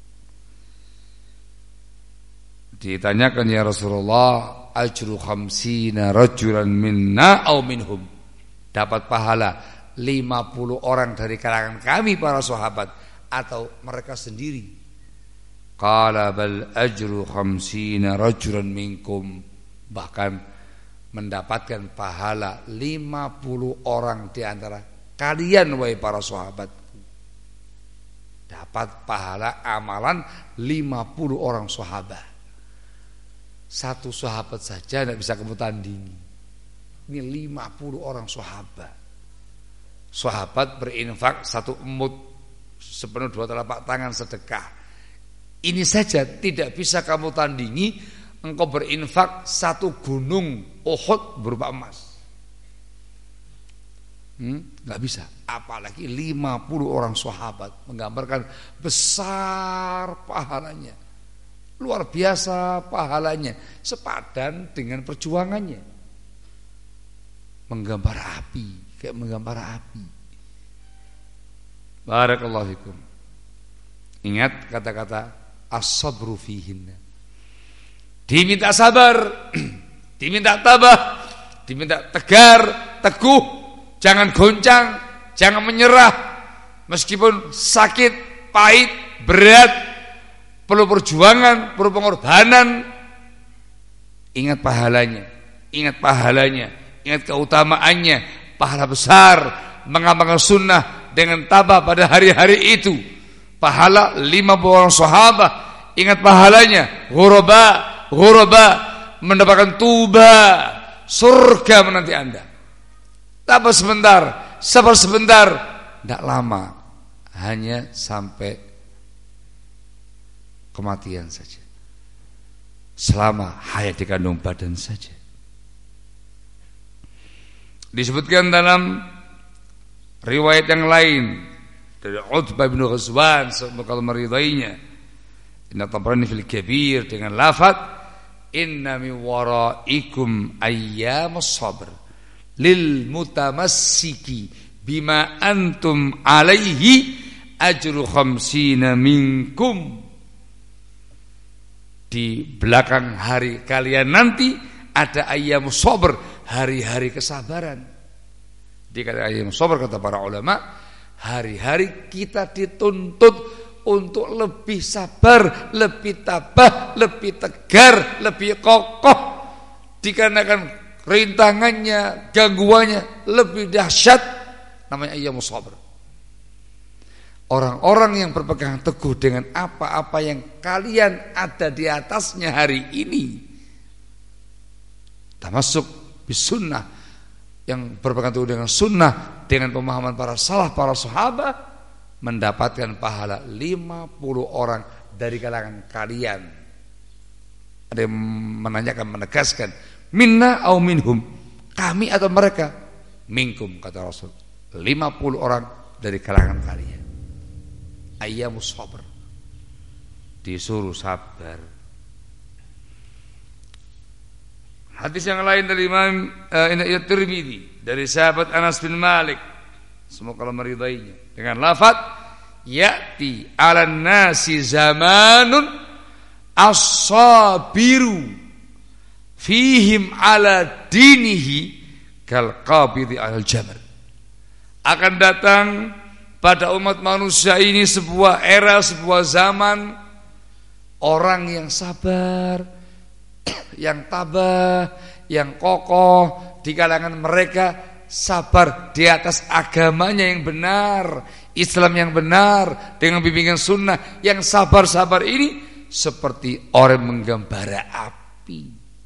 Ditanyakan, ya Rasulullah, ajru khamsina rajulan minna aw minhum, dapat pahala lima puluh orang dari kalangan kami para sahabat atau mereka sendiri? Qala bal ajru khamsina rajulan minkum, bahkan mendapatkan pahala lima puluh orang di antara kalian wahai para sahabat. Dapat pahala amalan lima puluh orang sahabat. Satu sahabat saja tidak bisa kamu tandingi. Ini lima puluh orang sahabat. Sahabat berinfak satu emut sepenuh dua telapak tangan sedekah. Ini saja tidak bisa kamu tandingi. Engkau berinfak satu gunung Uhud berupa emas, hmm, gak bisa. Apalagi lima puluh orang sahabat, menggambarkan besar pahalanya, luar biasa pahalanya, sepadan dengan perjuangannya. Menggambar api, kayak menggambar api. Barakallahu fikum. Ingat kata-kata as-sabru fihinna. Diminta sabar, diminta tabah, diminta tegar, teguh, jangan goncang, jangan menyerah. Meskipun sakit, pahit, berat, perlu perjuangan, perlu pengorbanan. Ingat pahalanya, ingat pahalanya, ingat keutamaannya, pahala besar mengamalkan sunnah dengan tabah pada hari-hari itu. Pahala lima puluh orang sahabat, ingat pahalanya. Ghuraba, ghuraba, mendapatkan tuba, surga menanti Anda. Tabah sebentar, sabar sebentar, tidak lama, hanya sampai kematian saja. Selama hayat di kandung badan saja. Disebutkan dalam riwayat yang lain dari Utbah bin Ghazwan, semoga Allah meridainya, Inna Tabrani fil Kabir dengan lafaz inna mi waraikum ayyamus sabr lil mutamassiki bima antum alaihi ajru khamsina minkum. Di belakang hari kalian nanti ada ayyamus sabr, hari-hari kesabaran. Dikata ayyamus sabr, kata para ulama, hari-hari kita dituntut untuk lebih sabar, lebih tabah, lebih tegar, lebih kokoh. Dikarenakan rintangannya, gangguannya lebih dahsyat, namanya ayyamus sabr. Orang-orang yang berpegang teguh dengan apa-apa yang kalian ada di atasnya hari ini, termasuk bisunnah, yang berpegang teguh dengan sunnah, dengan pemahaman para salaf, para sahabat, mendapatkan pahala lima puluh orang dari kalangan kalian. Ada yang menanyakan, menegaskan, minna au minhum, kami atau mereka? Minkum, kata Rasul, lima puluh orang dari kalangan kalian. Ayyamus sabr, disuruh sabar. Hadis yang lain dari Imam uh, Tirmidzi dari sahabat Anas bin Malik, semoga Allah meridainya, dengan lafaz ya'ti 'alan nasi zamanun as-sabiru fihim 'ala dinihi kal qabidi 'alal jamr. Akan datang pada umat manusia ini sebuah era, sebuah zaman, orang yang sabar, yang tabah, yang kokoh di kalangan mereka, sabar di atas agamanya yang benar, Islam yang benar, dengan bimbingan sunnah. Yang sabar-sabar ini seperti orang menggembara api,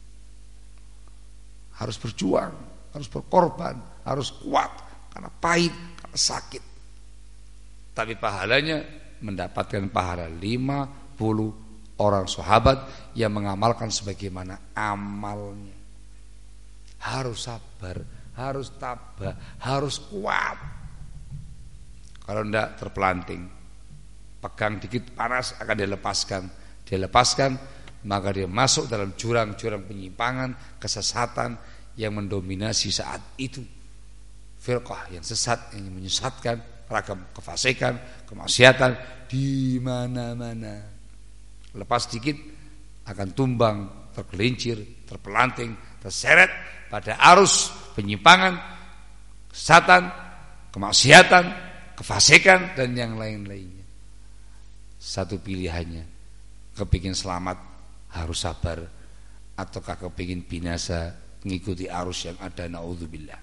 harus berjuang, harus berkorban, harus kuat, karena pahit, karena sakit. Tapi pahalanya mendapatkan pahala lima puluh orang sahabat yang mengamalkan sebagaimana amalnya. Harus sabar, harus tabah, harus kuat. Kalau tidak terpelanting, pegang dikit panas akan dilepaskan. Dia lepaskan, maka dia masuk dalam jurang-jurang penyimpangan, kesesatan yang mendominasi saat itu. Firqah yang sesat, yang menyesatkan, ragam kefasikan, kemaksiatan di mana-mana. Lepas dikit akan tumbang, tergelincir, terpelanting, terseret pada arus penyimpangan, kesesatan, kemaksiatan, kefasikan, dan yang lain-lainnya. Satu pilihannya, kepingin selamat harus sabar, ataukah kepingin binasa mengikuti arus yang ada, naudzubillah.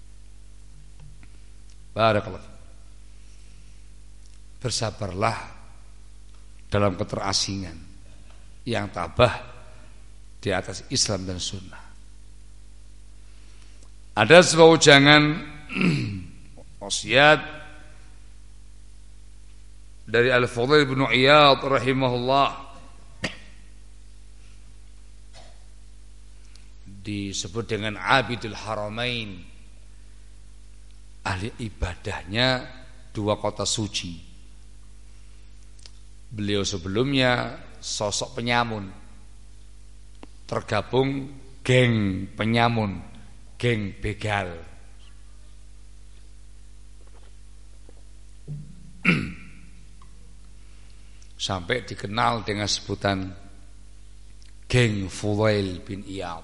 Barakallah. Bersabarlah dalam keterasingan, yang tabah di atas Islam dan sunnah. Ada sebuah ujangan wasiat dari Al-Fudail bin Iyad rahimahullah, disebut dengan Abidul Haramain, ahli ibadahnya dua kota suci. Beliau sebelumnya sosok penyamun, tergabung geng penyamun, geng begal. Sampai dikenal dengan sebutan geng Fudail bin Iyad.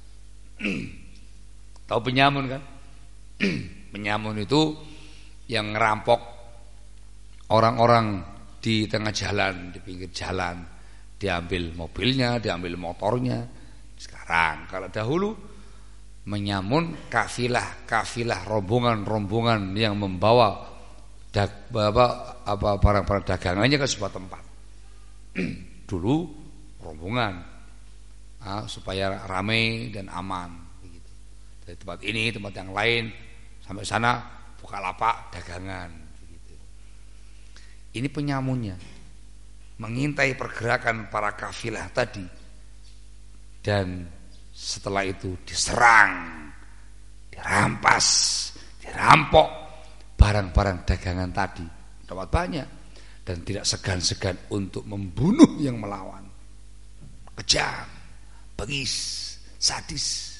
Tahu penyamun kan? Penyamun itu yang ngerampok orang-orang di tengah jalan, di pinggir jalan, diambil mobilnya, diambil motornya. Sekarang, kalau dahulu menyamun kafilah, kafilah rombongan-rombongan yang membawa dag, apa, apa barang-barang dagangannya ke sebuah tempat. Dulu rombongan, nah, supaya ramai dan aman, begitu. Dari tempat ini, tempat yang lain, sampai sana buka lapak dagangan. Ini penyamunnya, mengintai pergerakan para kafilah tadi, dan setelah itu diserang, dirampas, dirampok barang-barang dagangan tadi, dapat banyak, dan tidak segan-segan untuk membunuh yang melawan. Kejam, bengis, sadis.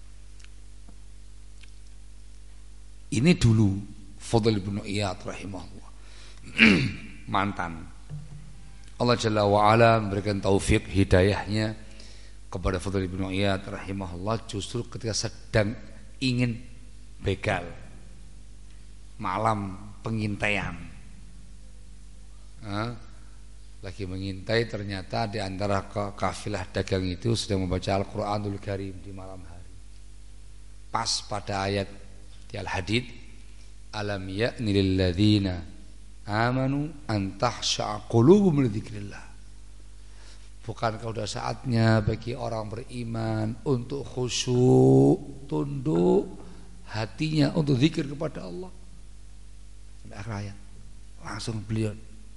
Ini dulu Fudail bin Iyad rahimahullah. Mantan. Allah Jalla wa'ala memberikan taufik hidayahnya kepada Fudail bin Iyad rahimahullah justru ketika sedang ingin begal, malam pengintaian, nah, lagi mengintai, ternyata di antara kafilah dagang itu sedang membaca Al-Qur'anul Karim di malam hari. Pas pada ayat di Al-Hadid, alam ya'ni lil ladzina amanu an tahsha'a qulubuhum li dzikrillah. Bukankah sudah saatnya bagi orang beriman untuk khusyuk, tunduk hatinya untuk zikir kepada Allah. Sampai akhir ayat. Langsung beliau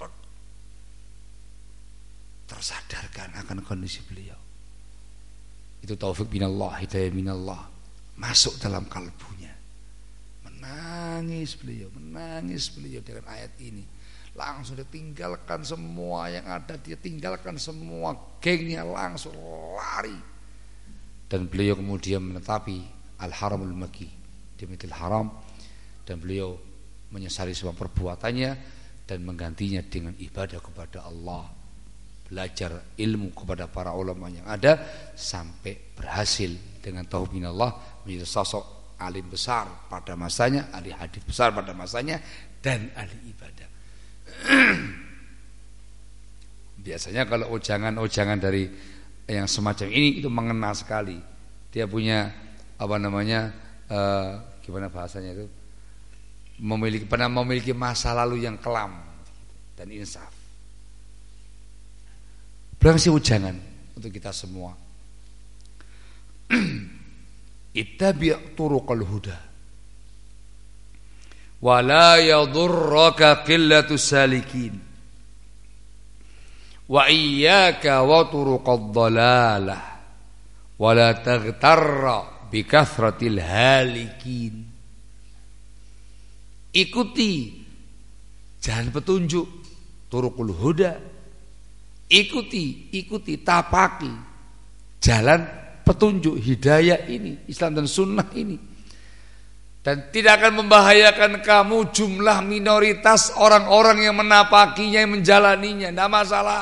tersadarkan akan kondisi beliau. Itu taufik minallah, hidayah minallah, masuk dalam kalbunya. Menangis beliau, menangis beliau dengan ayat ini. Langsung dia tinggalkan semua yang ada, dia tinggalkan semua gengnya, langsung lari. Dan beliau kemudian menetapi Al-Haramul Makki di Masjidil Haram, dan beliau menyesali semua perbuatannya dan menggantinya dengan ibadah kepada Allah, belajar ilmu kepada para ulama yang ada sampai berhasil dengan tauhid minallah menjadi sosok alim besar pada masanya, ahli hadis besar pada masanya, dan ahli ibadah. Biasanya kalau ujangan-ujangan dari yang semacam ini itu mengena sekali. Dia punya apa namanya uh, gimana bahasanya itu, memiliki pernah memiliki masa lalu yang kelam dan insaf. Berangsi ujangan untuk kita semua. Ittabi' turuqal huda wa la yadurraka qillatus salikin wa iyyaka wa turuqad dhalalah wa la taghtarra bi kathratil halikin. Ikuti jalan petunjuk, turuqul huda. Ikuti, ikuti, tapaki jalan petunjuk hidayah ini, Islam dan sunnah ini. Dan tidak akan membahayakan kamu jumlah minoritas orang-orang yang menapakinya, yang menjalaninya, tidak masalah.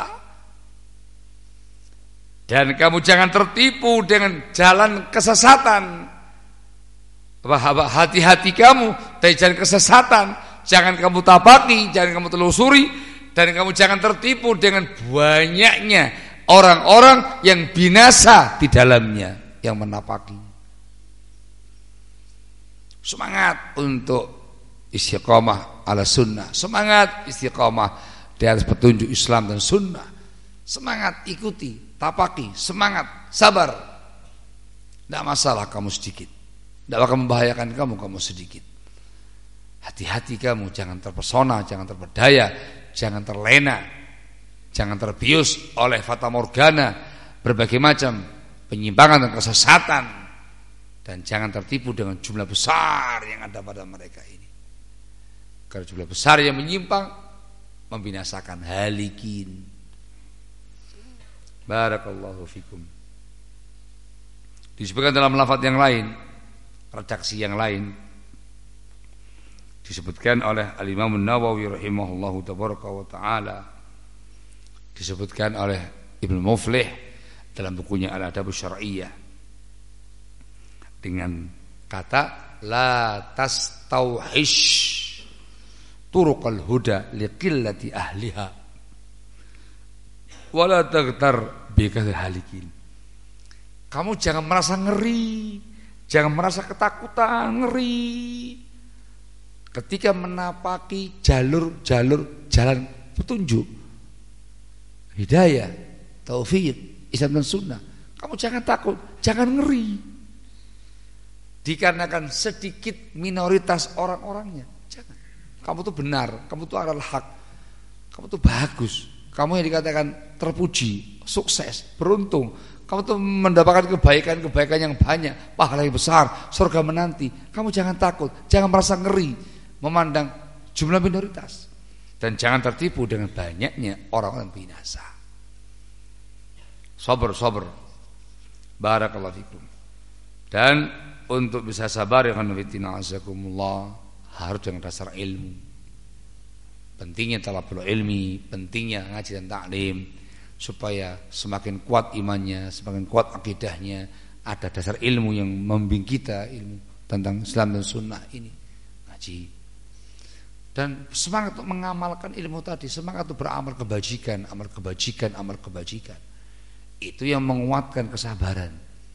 Dan kamu jangan tertipu dengan jalan kesesatan. Hati-hati kamu dari jalan kesesatan, jangan kamu tapaki, jangan kamu telusuri. Dan kamu jangan tertipu dengan banyaknya orang-orang yang binasa di dalamnya, yang menapaki. Semangat untuk istiqamah ala sunnah, semangat istiqamah di atas petunjuk Islam dan sunnah. Semangat, ikuti, tapaki, semangat, sabar. Tidak masalah kamu sedikit, tidak akan membahayakan kamu kamu sedikit. Hati-hati kamu, jangan terpesona, jangan terpedaya, jangan terlena, jangan terbius oleh fata morgana, berbagai macam penyimpangan dan kesesatan, dan jangan tertipu dengan jumlah besar yang ada pada mereka ini. Karena jumlah besar yang menyimpang membinasakan halikin. Barakallahu fikum. Disebutkan dalam lafaz yang lain, redaksi yang lain, disebutkan oleh Al-Imam An-Nawawi rahimahullahu tabaraka wa ta'ala, disebutkan oleh Ibnu Muflih dalam bukunya Al-Adab Syar'iyyah dengan kata la tastauhish turuqal huda liqillati ahliha wala taghtar bikal halikin. Kamu jangan merasa ngeri, jangan merasa ketakutan, ngeri ketika menapaki jalur-jalur jalan petunjuk hidayah, taufik, Islam dan sunnah. Kamu jangan takut, jangan ngeri dikarenakan sedikit minoritas orang-orangnya. Jangan. Kamu tuh benar, kamu tuh adalah hak, kamu tuh bagus, kamu yang dikatakan terpuji, sukses, beruntung, kamu tuh mendapatkan kebaikan-kebaikan yang banyak, pahala yang besar, surga menanti. Kamu jangan takut, jangan merasa ngeri memandang jumlah minoritas, dan jangan tertipu dengan banyaknya orang-orang binasa. Sabar, sabar. Barakallahu fikum. Dan untuk bisa sabar ya khanafitina azakumullah, harus dengan dasar ilmu. Pentingnya talabul ilmi, pentingnya ngaji dan taklim, supaya semakin kuat imannya, semakin kuat akidahnya, ada dasar ilmu yang membimbing kita ilmu tentang Islam dan sunnah ini. Ngaji. Dan semangat untuk mengamalkan ilmu tadi, semangat untuk beramal kebajikan, amal kebajikan, amal kebajikan. Itu yang menguatkan kesabaran.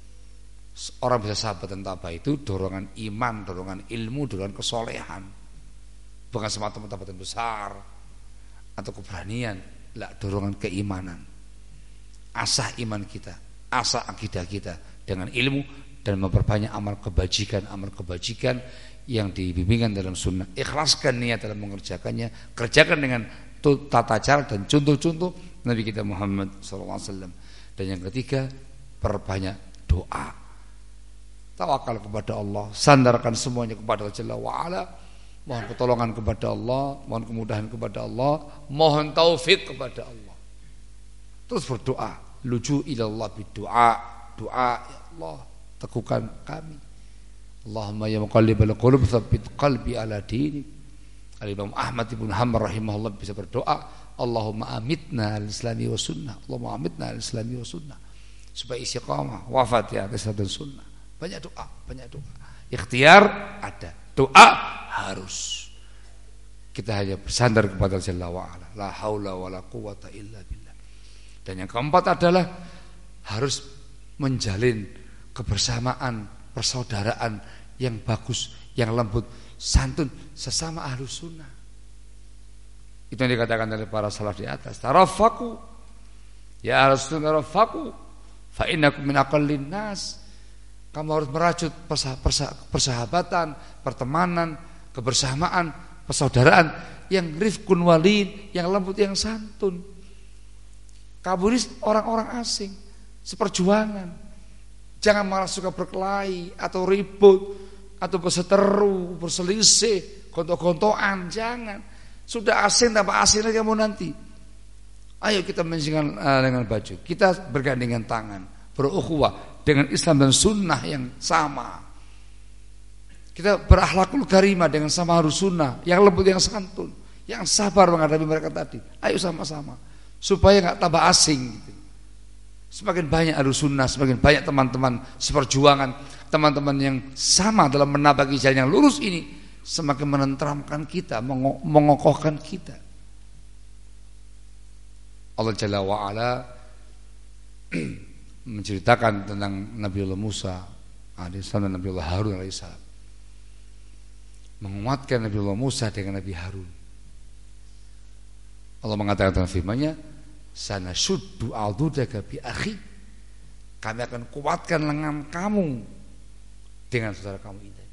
Orang bisa sabar tentang apa itu? Dorongan iman, dorongan ilmu, dorongan kesolehan. Bukan semata-mata badan besar atau keberanian, lah, dorongan keimanan. Asah iman kita, asah akidah kita dengan ilmu dan memperbanyak amal kebajikan, amal kebajikan yang dibimbingkan dalam sunnah. Ikhlaskan niat dalam mengerjakannya, kerjakan dengan tata cara dan contoh-contoh Nabi kita Muhammad sallallahu alaihi wasallam. Dan yang ketiga, perbanyak doa. Tawakal kepada Allah, sandarkan semuanya kepada Allah Jalla wa Ala. Mohon pertolongan kepada Allah, mohon kemudahan kepada Allah, mohon taufik kepada Allah. Terus berdoa, luju ilallah bidu'a. Doa, ya Allah, teguhkan kami. Allahumma ya muqallibal qulub tsabbit qalbi ala dinik. Al-Imam Ahmad ibn Hanbal rahimahullah bisa berdoa, Allahumma amitna al-islami wa sunnah. Allahumma amitna al-islami wa sunnah. Supaya istiqamah, wafat ya atas dan sunnah. Banyak doa, banyak doa. Ikhtiar ada, doa harus. Kita hanya bersandar kepada Allah Jalla wa Ala. La haula wala quwata illa billah. Dan yang keempat adalah harus menjalin kebersamaan, persaudaraan yang bagus, yang lembut, santun sesama ahlu sunnah. Itu yang dikatakan oleh para salaf di atas. Tarafaku, ya ahlu sunnah tarafaku, fa innakum min aqallin nas. Kamu harus merajut persahabatan, pertemanan, kebersamaan, persaudaraan yang rifkun walin, yang lembut, yang santun. Kamu ini orang-orang asing, seperjuangan. Jangan malah suka berkelahi atau ribut atau berseteru, berselisih, gontok-gontokan. Jangan. Sudah asing tanpa asing aja kamu nanti. Ayo kita menjadikan uh, dengan baju. Kita bergandengan tangan, berukhuwah dengan Islam dan sunnah yang sama. Kita berakhlakul karimah dengan sama harus sunnah, yang lembut, yang santun, yang sabar menghadapi mereka tadi. Ayo sama-sama supaya enggak tambah asing gitu. Semakin banyak harus sunnah, semakin banyak teman-teman seperjuangan, teman-teman yang sama dalam menapaki jalan yang lurus ini, semakin menenteramkan kita, mengokohkan kita. Allah Jalla wa Ala menceritakan tentang Nabiullah Musa alaihissalam dan Nabiullah Harun alaihissalam, menguatkan Nabiullah Musa dengan Nabi Harun. Allah mengatakan dalam firman-Nya, sanashuddu aldudaka bi akhi, kami akan kuatkan lengan kamu dengan saudara kamu ini.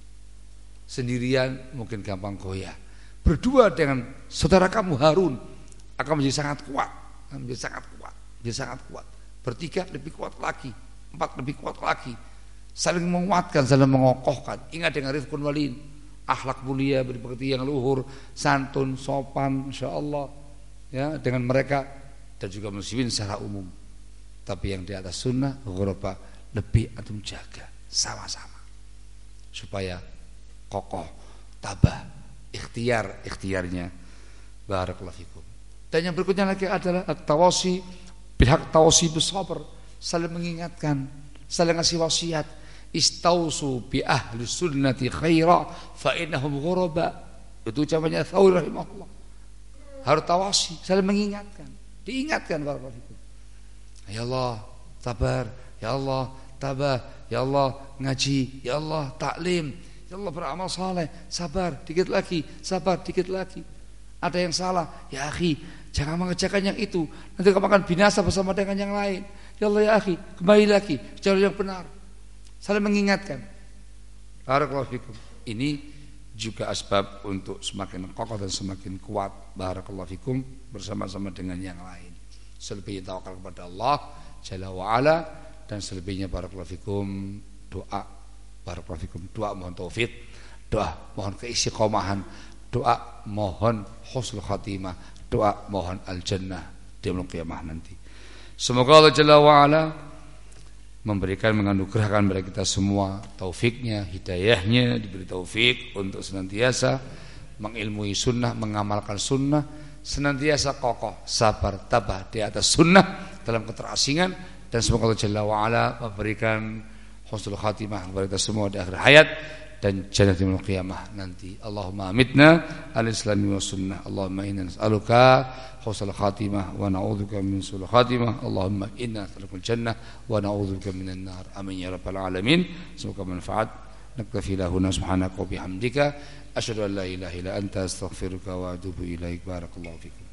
Sendirian mungkin gampang goyah, berdua dengan saudara kamu Harun akan menjadi sangat kuat, akan menjadi sangat kuat, menjadi sangat kuat. Bertiga lebih kuat lagi, empat lebih kuat lagi, saling menguatkan, saling mengokohkan. Ingat dengan rifqun walin, akhlak mulia, berbakti yang luhur, santun, sopan, insyaallah ya dengan mereka dan juga muslimin secara umum. Tapi yang di atas sunnah, ghuraba, lebih antum jaga sama-sama supaya kokoh, tabah, ikhtiar, ikhtiarnya. Barakallahu fikum. Dan yang berikutnya lagi adalah at-tawasi bilhaq, tawasi bisabr, saling mengingatkan, saling ngasih wasiat. Istausu bi ahli sunnati khaira fa innahum ghuraba. Itu ucapannya Thawri rahimahullah. Harus tawasi, saling mengingatkan, diingatkan barakallahu fikum. Ya Allah, sabar, ya Allah, tabah, ya Allah, ngaji, ya Allah, taklim, ya Allah, beramal saleh, sabar, dikit lagi, sabar, dikit lagi. Ada yang salah, ya akhi, jangan mengerjakan yang itu, nanti kamu akan binasa bersama dengan yang lain. Ya Allah ya akhi, kembali lagi jalur yang benar. Saling mengingatkan. Barakallahu fikum. Ini juga asbab untuk semakin kokoh dan semakin kuat. Barakallahu fikum, bersama-sama dengan yang lain. Selebihnya tawakal kepada Allah Jalla wa Ala, dan selebihnya barakallahu fikum doa. Barakallahu fikum, doa mohon taufik, doa mohon keistiqomahan, doa mohon husnul khatimah, doa mohon al-jannah di yaumul qiyamah nanti. Semoga Allah Jalla wa Ala memberikan, menganugerahkan kepada kita semua taufiknya, hidayahnya, diberi taufik untuk senantiasa mengilmui sunnah, mengamalkan sunnah, senantiasa kokoh, sabar, tabah di atas sunnah dalam keterasingan. Dan semoga Allah Jalla wa Ala memberikan husnul khatimah kepada kita semua di akhir hayat, dan jannatul qiyamah nanti. Allahumma amitna al-islami wa sunnah. Allahumma inna nas'aluka husnul khatimah wa na'udzubika min su'il khatimah. Allahumma inna nas'alukal jannah wa na'udzubika minan nar. Amin ya rabbal alamin. Semoga manfaat. Naktafi lahuna subhanaka wa bihamdika asyhadu an la ilaha illa anta astaghfiruka wa atubu ilaik. Barakallahu fikum.